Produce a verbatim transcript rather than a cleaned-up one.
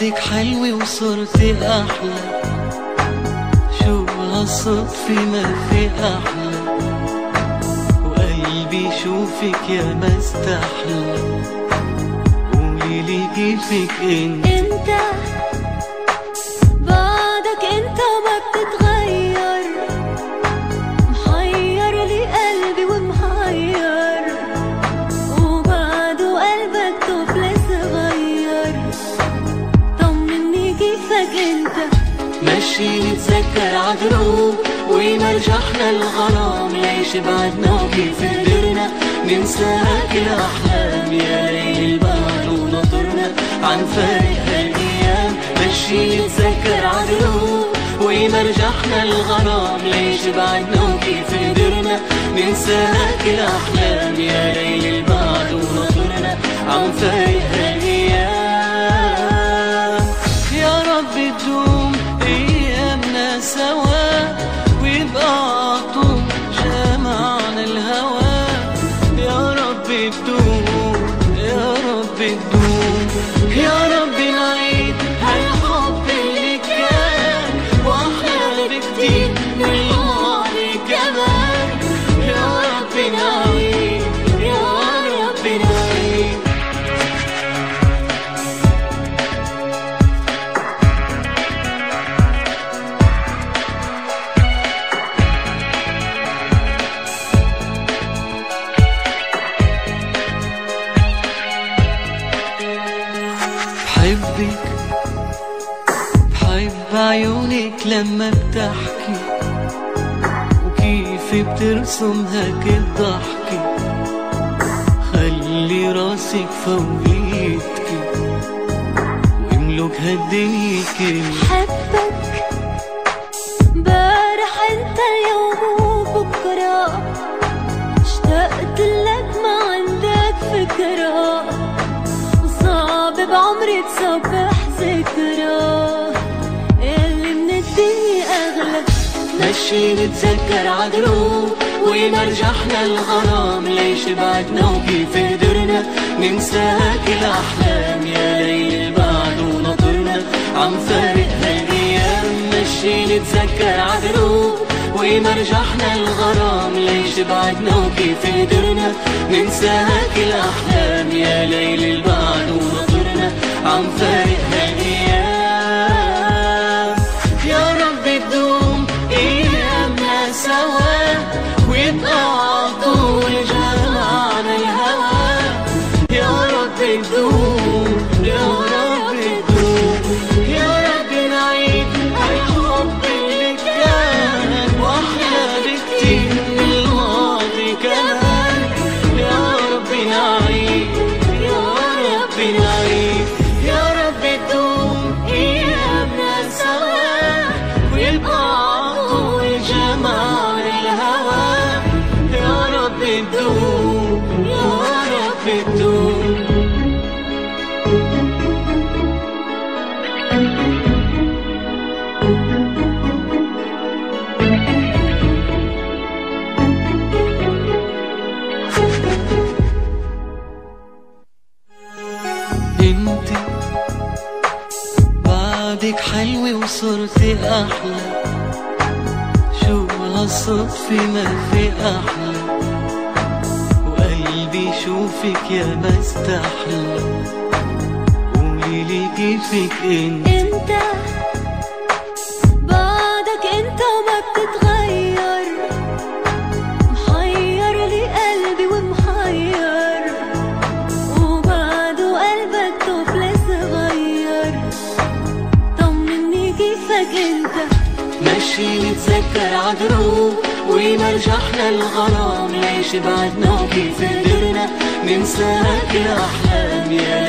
بعدك حلوة وصرتي أحلى، شو هالصدفة ما في أحلى، وقلبي شوفك يا ما استحلى. قوليلي كيفك انت انت بعدك انت ما بتتغير، محير لي قلبي ومحير، وبعده قلبك طفل صغير. طمني كيفك انت، مشي نتذكر عدروب ومرجحنا الغرام، ليش بعدنا وكيف قدرنا ننسى كل الأحلام. يا ليل البعد ونطرنا عن فارق هالأيام، مشي نتذكر عدروب ومرجحنا الغرام، ليش بعدنا وكيف قدرنا ننسى كل الأحلام. يا ليل البعد ونطرنا عن فارق هالأيام. يا رب تدوم أيامنا سوا ويبقى طول جمعنا الهوى. يا رب تدوم يا رب تدوم، يا رب نعيد هالحب اللي كان وأحلى بكتير من الماضي كمان. يا رب نعيد يا رب نعيد. بحبك بحب عيونك لما بتحكي، وكيف بترسم هيك الضحكة، خلي راسك فوقيتكي واملك هالدنيا كلها. بحبك بارح انت اليوم وبكرة، اشتقت لك ما عندك فكرة، وصعب بعمري تصبح ذكرى اللي من الدنيا أغلى. مشي نتذكر عدروب ومرجحنا الغرام، ليش بعدنا وكيف قدرنا ننسى كل الأحلام. يا ليل البعد ونطرنا عم فارق هالأيام، مشي نتذكر عدروب ومرجحنا الغرام، ليش بعدنا وكيف قدرنا ننسى كل الأحلام. يا ليل البعد ونطرنا عم فارق هالأيام. يا رب تدوم أيامنا سوا ويبقى عطول جمعنا الهوى. يا رب تدوم يا رب تدوم، يا رب نعيد الحب اللي كان وأحلى بكتير من الماضي كمان. يا رب نعيد يا رب نعيد. يا رب تدوم أيامنا سوا ويبقى عطول جمال الهوى. يا رب تدوم يا رب تدوم. انت بعدك حلوة وصرتي أحلى، شو هالصدفة ما في أحلى، وقلبي شوفك يا ما استحلى. قوليلي كيفك انت انت بعدك انت ما بتتغير، محير لي قلبي ومحير، وبعده قلبك طفل صغير. طمني كيفك انت، مشي نتذكر عدروب ومرجحنا الغرام، ليش بعدنا وكيف قدرنا ننسى كل الأحلام. يا